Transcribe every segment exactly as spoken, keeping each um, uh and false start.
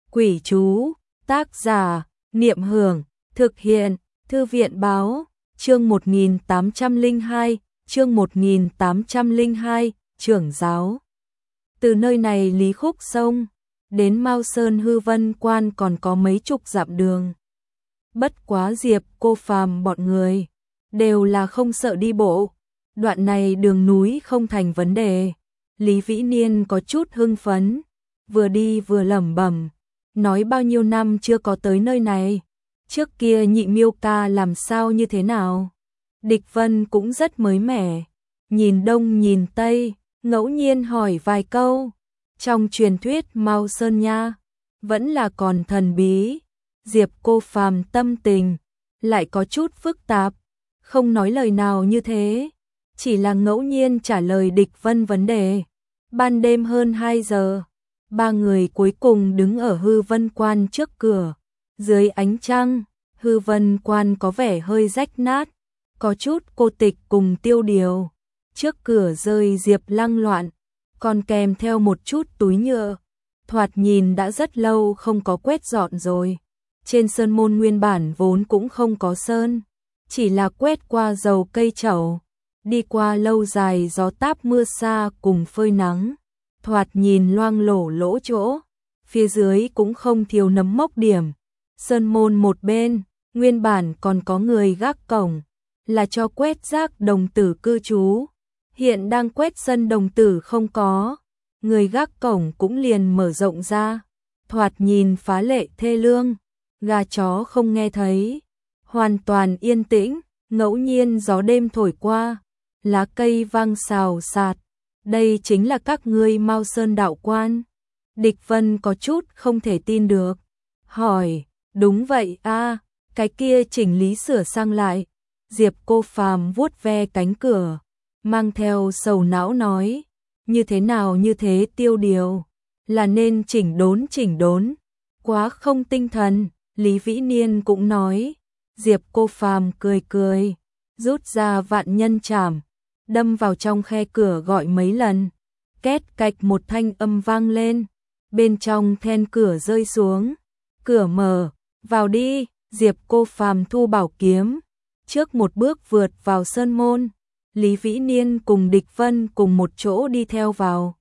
Quỷ chú, tác giả, Niệm Hưởng, thực hiện, Thư viện báo, chương một nghìn tám trăm lẻ hai, chương một nghìn tám trăm lẻ hai, trưởng giáo. Từ nơi này Lý Khúc sông, đến Mao Sơn Hư Vân Quan còn có mấy chục dặm đường. Bất quá Diệp Cô Phàm bọn người, đều là không sợ đi bộ. Đoạn này đường núi không thành vấn đề. Lý Vĩ Niên có chút hưng phấn, vừa đi vừa lẩm bẩm, nói bao nhiêu năm chưa có tới nơi này. Trước kia Nhị Miêu ca làm sao như thế nào? Địch Vân cũng rất mới mẻ, nhìn đông nhìn tây, ngẫu nhiên hỏi vài câu. Trong truyền thuyết Mao Sơn nha, vẫn là còn thần bí. Diệp Cô Phàm tâm tình lại có chút phức tạp, không nói lời nào như thế, chỉ là ngẫu nhiên trả lời Địch Vân vấn đề. Ban đêm hơn hai giờ, ba người cuối cùng đứng ở Hư Vân Quan trước cửa. Dưới ánh trăng, Hư Vân Quan có vẻ hơi rách nát, có chút cô tịch cùng tiêu điều. Trước cửa rơi diệp lăng loạn, còn kèm theo một chút túi nhựa, thoạt nhìn đã rất lâu không có quét dọn rồi. Trên sơn môn nguyên bản vốn cũng không có sơn, chỉ là quét qua dầu cây trầu. Đi qua lâu dài gió táp mưa xa cùng phơi nắng, thoạt nhìn loang lổ lỗ chỗ. Phía dưới cũng không thiếu nấm mốc điểm. Sơn môn một bên, nguyên bản còn có người gác cổng, là cho quét rác đồng tử cư trú. Hiện đang quét sân đồng tử không có, người gác cổng cũng liền mở rộng ra, thoạt nhìn phá lệ thê lương. Gà chó không nghe thấy, hoàn toàn yên tĩnh. Ngẫu nhiên gió đêm thổi qua, lá cây vang xào xạc. Đây chính là các ngươi Mao Sơn đạo quan? Địch Vân có chút không thể tin được, hỏi, đúng vậy a, cái kia chỉnh lý sửa sang lại. Diệp Cô Phàm vuốt ve cánh cửa, mang theo sầu não nói, như thế nào như thế tiêu điều, là nên chỉnh đốn chỉnh đốn, quá không tinh thần. Lý Vĩ Niên cũng nói. Diệp Cô Phàm cười cười, rút ra vạn nhân trảm, đâm vào trong khe cửa gọi mấy lần. Két cạch một thanh âm vang lên, bên trong then cửa rơi xuống. Cửa mở, vào đi. Diệp Cô Phàm thu bảo kiếm, trước một bước vượt vào sơn môn. Lý Vĩ Niên cùng Địch Vân cùng một chỗ đi theo vào.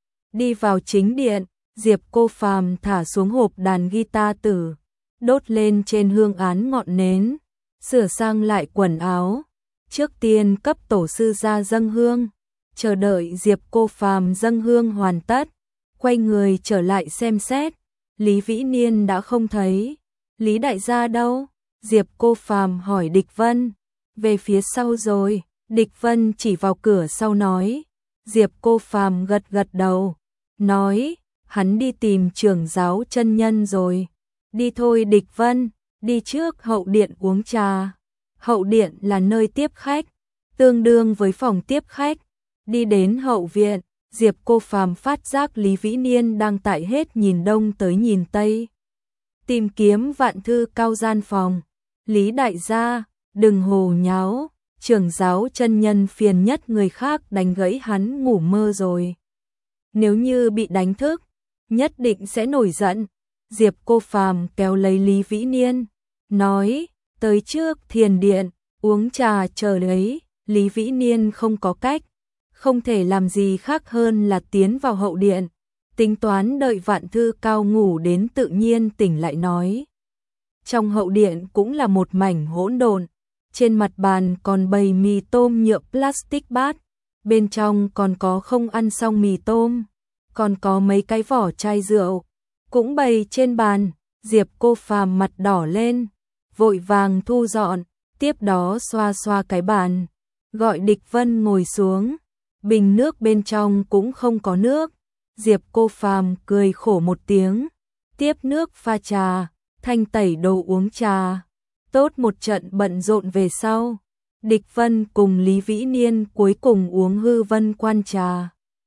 Đi vào chính điện, Diệp Cô Phàm thả xuống hộp đàn guitar tử, đốt lên trên hương án ngọn nến, sửa sang lại quần áo. Trước tiên cấp tổ sư ra dâng hương, chờ đợi Diệp Cô Phàm dâng hương hoàn tất, quay người trở lại xem xét. Lý Vĩ Niên đã không thấy. Lý đại gia đâu? Diệp Cô Phàm hỏi Địch Vân. Về phía sau rồi. Địch Vân chỉ vào cửa sau nói. Diệp Cô Phàm gật gật đầu, nói, hắn đi tìm trưởng giáo chân nhân rồi. Đi thôi Địch Vân, đi trước hậu điện uống trà. Hậu điện là nơi tiếp khách, tương đương với phòng tiếp khách. Đi đến hậu viện, Diệp Cô Phàm phát giác Lý Vĩ Niên đang tại hết nhìn đông tới nhìn tây, tìm kiếm vạn thư cao gian phòng. Lý đại gia, đừng hồ nháo, trưởng giáo chân nhân phiền nhất người khác đánh gãy hắn ngủ mơ rồi. Nếu như bị đánh thức, nhất định sẽ nổi giận. Diệp Cô Phàm kéo lấy Lý Vĩ Niên, nói, tới trước thiền điện, uống trà chờ đấy. Lý Vĩ Niên không có cách, không thể làm gì khác hơn là tiến vào hậu điện, tính toán đợi vạn thư cao ngủ đến tự nhiên tỉnh lại nói. Trong hậu điện cũng là một mảnh hỗn độn, trên mặt bàn còn bày mì tôm nhựa plastic bát, bên trong còn có không ăn xong mì tôm, còn có mấy cái vỏ chai rượu cũng bày trên bàn. Diệp Cô Phàm mặt đỏ lên, vội vàng thu dọn, tiếp đó xoa xoa cái bàn, gọi Địch Vân ngồi xuống. Bình nước bên trong cũng không có nước. Diệp Cô Phàm cười khổ một tiếng, tiếp nước pha trà, thanh tẩy đồ uống trà. Tốt một trận bận rộn về sau, Địch Vân cùng Lý Vĩ Niên cuối cùng uống Hư Vân Quan trà.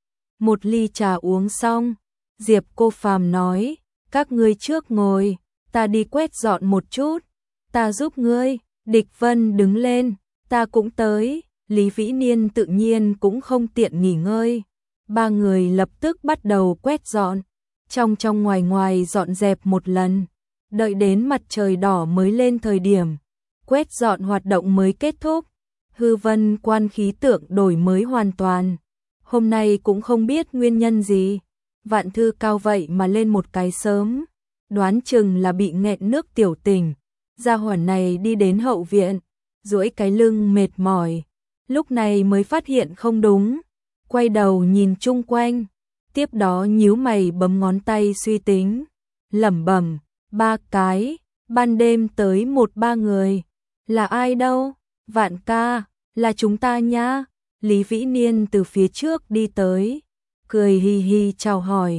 Một ly trà uống xong, Diệp Cô Phàm nói, các ngươi trước ngồi, ta đi quét dọn một chút. Ta giúp ngươi. Địch Vân đứng lên, ta cũng tới. Lý Vĩ Niên tự nhiên cũng không tiện nghỉ ngơi. Ba người lập tức bắt đầu quét dọn. trong trong ngoài ngoài dọn dẹp một lần, đợi đến mặt trời đỏ mới lên thời điểm, quét dọn hoạt động mới kết thúc, hư vân quan khí tượng đổi mới hoàn toàn. Hôm nay cũng không biết nguyên nhân gì, Vạn Thư Cao vậy mà lên một cái sớm, đoán chừng là bị nghẹn nước tiểu tình. Gia hỏa này đi đến hậu viện, duỗi cái lưng mệt mỏi, lúc này mới phát hiện không đúng, quay đầu nhìn chung quanh, tiếp đó nhíu mày bấm ngón tay suy tính, lẩm bẩm, ba cái, ban đêm tới một ba người, là ai đâu? Vạn ca, là chúng ta nha. Lý Vĩ Niên từ phía trước đi tới, cười hi hi chào hỏi,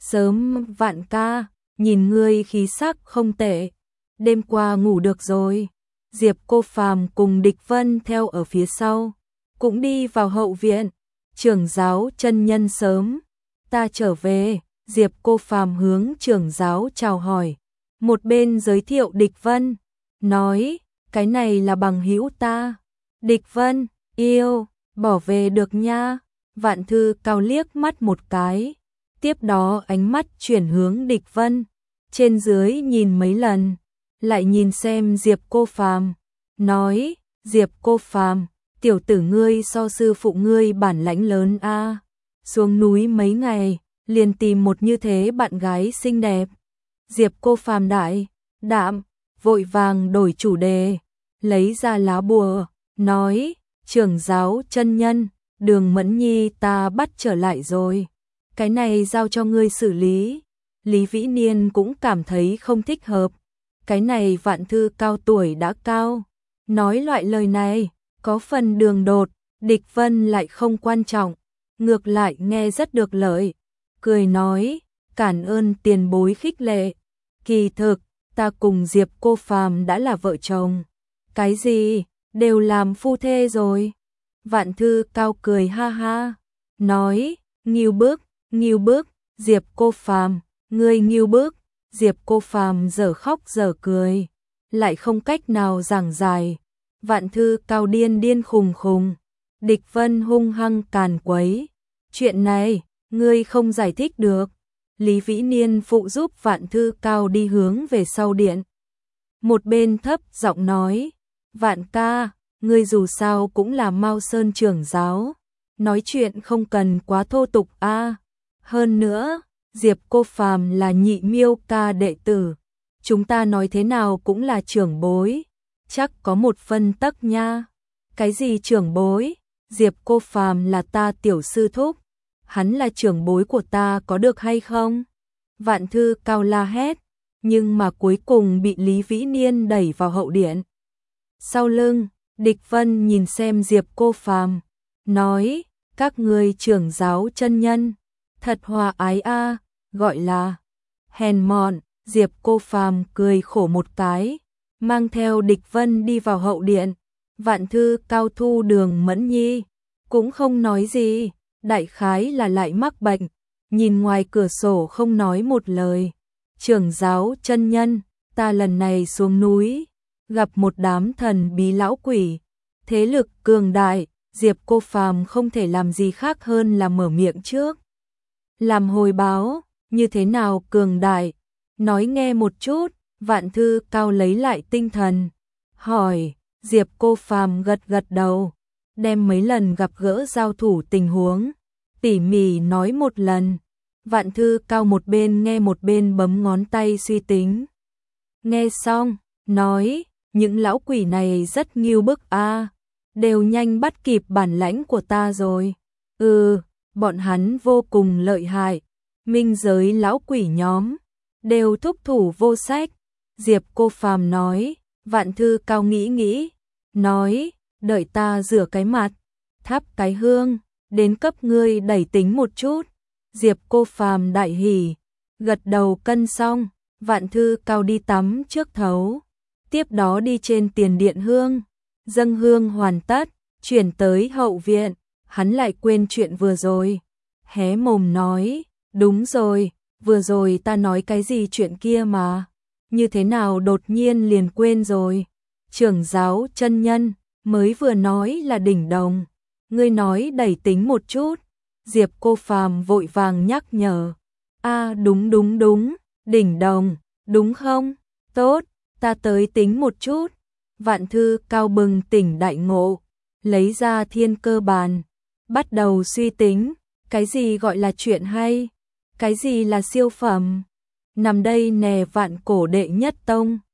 sớm Vạn ca, nhìn ngươi khí sắc không tệ, đêm qua ngủ được rồi. Diệp Cô Phàm cùng Địch Vân theo ở phía sau, cũng đi vào hậu viện. Trưởng giáo chân nhân sớm, ta trở về. Diệp Cô Phàm hướng trưởng giáo chào hỏi, một bên giới thiệu Địch Vân, nói, cái này là bằng hữu ta. Địch Vân, yêu, bỏ về được nha. Vạn Thư Cao liếc mắt một cái, tiếp đó ánh mắt chuyển hướng Địch Vân, trên dưới nhìn mấy lần, lại nhìn xem Diệp Cô Phàm, nói, Diệp Cô Phàm, tiểu tử ngươi so sư phụ ngươi bản lãnh lớn a, xuống núi mấy ngày, liền tìm một như thế bạn gái xinh đẹp. Diệp Cô Phàm đại đạm, vội vàng đổi chủ đề, lấy ra lá bùa, nói, trưởng giáo chân nhân, Đường Mẫn Nhi ta bắt trở lại rồi, cái này giao cho ngươi xử lý. Lý Vĩ Niên cũng cảm thấy không thích hợp, cái này Vạn Thư Cao tuổi đã cao, nói loại lời này, có phần đường đột. Địch Vân lại không quan trọng, ngược lại nghe rất được lợi, cười nói, cảm ơn tiền bối khích lệ, kỳ thực, ta cùng Diệp Cô Phàm đã là vợ chồng. Cái gì, đều làm phu thê rồi. Vạn Thư Cao cười ha ha, nói, nghiêu bức, nghiêu bức, Diệp Cô Phàm, ngươi nghiêu bức. Diệp Cô Phàm dở khóc dở cười, lại không cách nào giảng giải. Vạn Thư Cao điên điên khùng khùng, Địch Vân hung hăng càn quấy, chuyện này, ngươi không giải thích được. Lý Vĩ Niên phụ giúp Vạn Thư Cao đi hướng về sau điện. Một bên thấp giọng nói, Vạn ca, ngươi dù sao cũng là Mao Sơn trưởng giáo, nói chuyện không cần quá thô tục a. Hơn nữa, Diệp Cô Phàm là Nhị Miêu ca đệ tử, chúng ta nói thế nào cũng là trưởng bối, chắc có một phân tắc nha. Cái gì trưởng bối? Diệp Cô Phàm là ta tiểu sư thúc, hắn là trưởng bối của ta có được hay không? Vạn Thư Cao la hét, nhưng mà cuối cùng bị Lý Vĩ Niên đẩy vào hậu điện. Sau lưng, Địch Vân nhìn xem Diệp Cô Phàm, nói, các ngươi trưởng giáo chân nhân, thật hòa ái a, gọi là hèn mọn. Diệp Cô Phàm cười khổ một cái, mang theo Địch Vân đi vào hậu điện. Vạn Thư Cao thu Đường Mẫn Nhi, cũng không nói gì, đại khái là lại mắc bệnh, nhìn ngoài cửa sổ không nói một lời. Trưởng giáo chân nhân, ta lần này xuống núi, gặp một đám thần bí lão quỷ, thế lực cường đại. Diệp Cô Phàm không thể làm gì khác hơn là mở miệng trước, làm hồi báo. Như thế nào cường đại? Nói nghe một chút. Vạn Thư Cao lấy lại tinh thần, hỏi. Diệp Cô Phàm gật gật đầu, đem mấy lần gặp gỡ giao thủ tình huống tỉ mỉ nói một lần. Vạn Thư Cao một bên nghe một bên bấm ngón tay suy tính. Nghe xong, nói, những lão quỷ này rất nghiêu bức a, đều nhanh bắt kịp bản lãnh của ta rồi. Ừ, bọn hắn vô cùng lợi hại, minh giới lão quỷ nhóm đều thúc thủ vô sách. Diệp Cô Phàm nói. Vạn Thư Cao nghĩ nghĩ, nói, đợi ta rửa cái mặt, thắp cái hương, đến cấp ngươi đẩy tính một chút. Diệp Cô Phàm đại hỉ, gật đầu cân xong. Vạn Thư Cao đi tắm trước thấu, tiếp đó đi trên tiền điện hương, dâng hương hoàn tất, chuyển tới hậu viện, hắn lại quên chuyện vừa rồi, hé mồm nói, đúng rồi, vừa rồi ta nói cái gì chuyện kia mà, như thế nào đột nhiên liền quên rồi. Trưởng giáo chân nhân, mới vừa nói là đỉnh đồng, ngươi nói đẩy tính một chút. Diệp Cô Phàm vội vàng nhắc nhở, A đúng đúng đúng, đỉnh đồng, đúng không? Tốt, ta tới tính một chút. Vạn Thư Cao bừng tỉnh đại ngộ, lấy ra thiên cơ bàn, bắt đầu suy tính, cái gì gọi là chuyện hay, cái gì là siêu phẩm. Nằm đây nè vạn cổ đệ nhất tông,